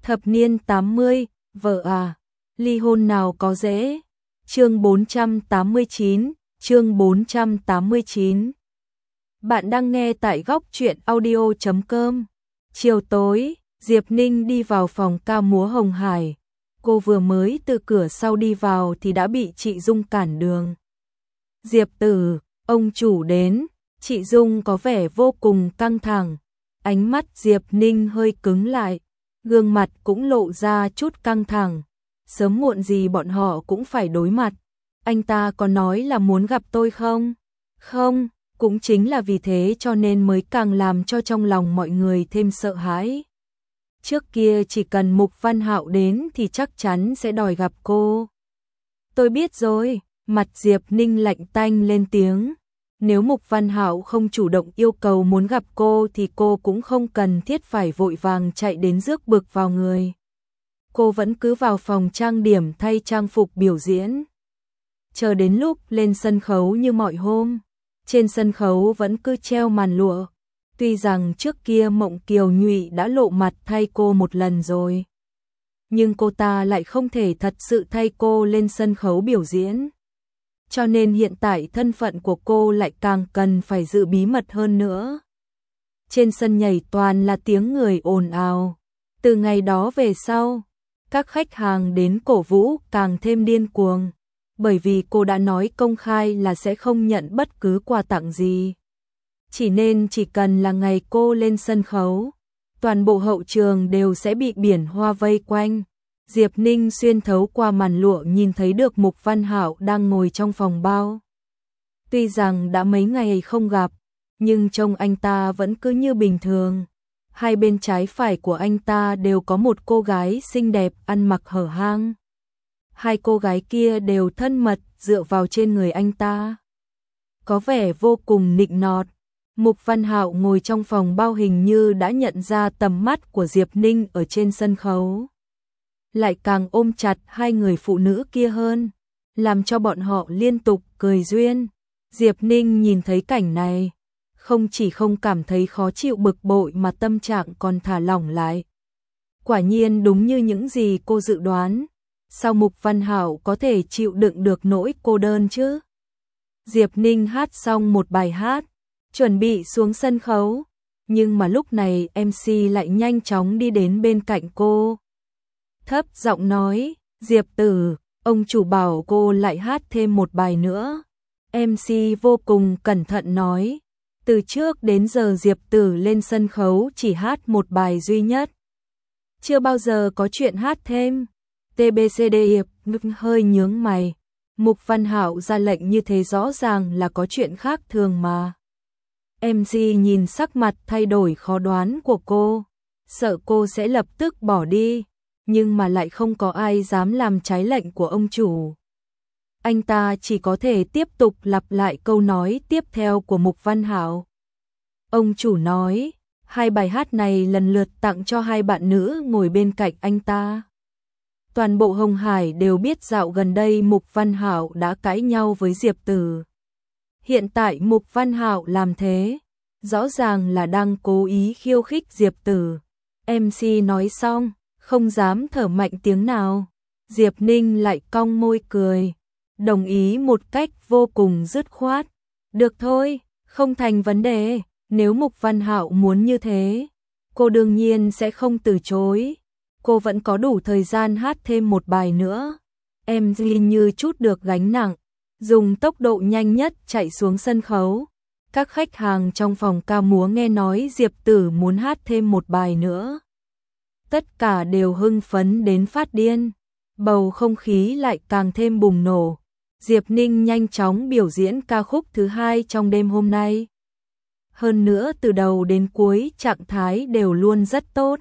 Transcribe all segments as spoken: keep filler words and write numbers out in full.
Thập niên tám mươi, vợ à, ly hôn nào có dễ. Chương bốn trăm tám mươi chín, chương bốn trăm tám mươi chín. Bạn đang nghe tại góc truyện audio chấm com. Chiều tối, Diệp Ninh đi vào phòng ca múa Hồng Hải. Cô vừa mới từ cửa sau đi vào thì đã bị chị Dung cản đường. Diệp Tử, ông chủ đến. Chị Dung có vẻ vô cùng căng thẳng. Ánh mắt Diệp Ninh hơi cứng lại, gương mặt cũng lộ ra chút căng thẳng. Sớm muộn gì bọn họ cũng phải đối mặt. Anh ta có nói là muốn gặp tôi không? Không, cũng chính là vì thế cho nên mới càng làm cho trong lòng mọi người thêm sợ hãi. Trước kia chỉ cần Mục Văn Hạo đến thì chắc chắn sẽ đòi gặp cô. Tôi biết rồi, mặt Diệp Ninh lạnh tanh lên tiếng. Nếu Mục Văn Hạo không chủ động yêu cầu muốn gặp cô thì cô cũng không cần thiết phải vội vàng chạy đến rước bực vào người. Cô vẫn cứ vào phòng trang điểm thay trang phục biểu diễn. Chờ đến lúc lên sân khấu như mọi hôm, trên sân khấu vẫn cứ treo màn lụa. Tuy rằng trước kia Mộng Kiều Nhụy đã lộ mặt thay cô một lần rồi, nhưng cô ta lại không thể thật sự thay cô lên sân khấu biểu diễn. Cho nên hiện tại thân phận của cô lại càng cần phải giữ bí mật hơn nữa. Trên sân nhảy toàn là tiếng người ồn ào. Từ ngày đó về sau, các khách hàng đến cổ vũ càng thêm điên cuồng, bởi vì cô đã nói công khai là sẽ không nhận bất cứ quà tặng gì. Chỉ nên chỉ cần là ngày cô lên sân khấu, toàn bộ hậu trường đều sẽ bị biển hoa vây quanh. Diệp Ninh xuyên thấu qua màn lụa nhìn thấy được Mục Văn Hạo đang ngồi trong phòng bao. Tuy rằng đã mấy ngày không gặp, nhưng trông anh ta vẫn cứ như bình thường. Hai bên trái phải của anh ta đều có một cô gái xinh đẹp ăn mặc hở hang. Hai cô gái kia đều thân mật dựa vào trên người anh ta, có vẻ vô cùng nịnh nọt. Mục Văn Hạo ngồi trong phòng bao hình như đã nhận ra tầm mắt của Diệp Ninh ở trên sân khấu, lại càng ôm chặt hai người phụ nữ kia hơn, làm cho bọn họ liên tục cười duyên. Diệp Ninh nhìn thấy cảnh này, không chỉ không cảm thấy khó chịu bực bội mà tâm trạng còn thả lỏng lại. Quả nhiên đúng như những gì cô dự đoán, sao Mục Văn Hạo có thể chịu đựng được nỗi cô đơn chứ? Diệp Ninh hát xong một bài hát, chuẩn bị xuống sân khấu, nhưng mà lúc này em xê lại nhanh chóng đi đến bên cạnh cô. Thấp giọng nói, Diệp Tử, ông chủ bảo cô lại hát thêm một bài nữa. em xê vô cùng cẩn thận nói, từ trước đến giờ Diệp Tử lên sân khấu chỉ hát một bài duy nhất, chưa bao giờ có chuyện hát thêm. tê bê xê đê Hiệp hơi nhướng mày, Mục Văn Hạo ra lệnh như thế rõ ràng là có chuyện khác thường mà. em xê nhìn sắc mặt thay đổi khó đoán của cô, sợ cô sẽ lập tức bỏ đi, nhưng mà lại không có ai dám làm trái lệnh của ông chủ. Anh ta chỉ có thể tiếp tục lặp lại câu nói tiếp theo của Mục Văn Hạo. Ông chủ nói, hai bài hát này lần lượt tặng cho hai bạn nữ ngồi bên cạnh anh ta. Toàn bộ Hồng Hải đều biết dạo gần đây Mục Văn Hạo đã cãi nhau với Diệp Tử. Hiện tại Mục Văn Hạo làm thế, rõ ràng là đang cố ý khiêu khích Diệp Tử. em xê nói xong, không dám thở mạnh tiếng nào. Diệp Ninh lại cong môi cười, đồng ý một cách vô cùng dứt khoát. Được thôi, không thành vấn đề, nếu Mục Văn Hạo muốn như thế, cô đương nhiên sẽ không từ chối. Cô vẫn có đủ thời gian hát thêm một bài nữa. em xê như chút được gánh nặng, dùng tốc độ nhanh nhất chạy xuống sân khấu. Các khách hàng trong phòng ca múa nghe nói Diệp Tử muốn hát thêm một bài nữa, tất cả đều hưng phấn đến phát điên. Bầu không khí lại càng thêm bùng nổ. Diệp Ninh nhanh chóng biểu diễn ca khúc thứ hai trong đêm hôm nay. Hơn nữa từ đầu đến cuối trạng thái đều luôn rất tốt.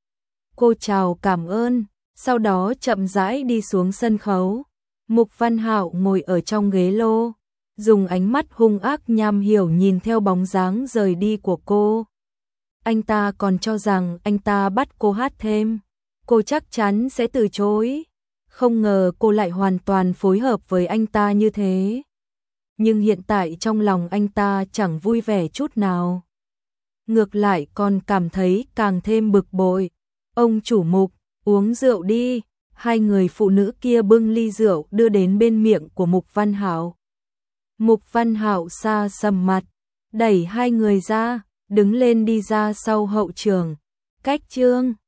Cô chào cảm ơn, sau đó chậm rãi đi xuống sân khấu. Mục Văn Hạo ngồi ở trong ghế lô, dùng ánh mắt hung ác nham hiểm nhìn theo bóng dáng rời đi của cô. Anh ta còn cho rằng anh ta bắt cô hát thêm, cô chắc chắn sẽ từ chối. Không ngờ cô lại hoàn toàn phối hợp với anh ta như thế. Nhưng hiện tại trong lòng anh ta chẳng vui vẻ chút nào. Ngược lại còn cảm thấy càng thêm bực bội. Ông chủ Mục, Uống rượu đi. Hai người phụ nữ kia bưng ly rượu đưa đến bên miệng của Mục Văn Hạo. Mục Văn Hạo xa sầm mặt, đẩy hai người ra, đứng lên đi ra sau hậu trường. Cách Trương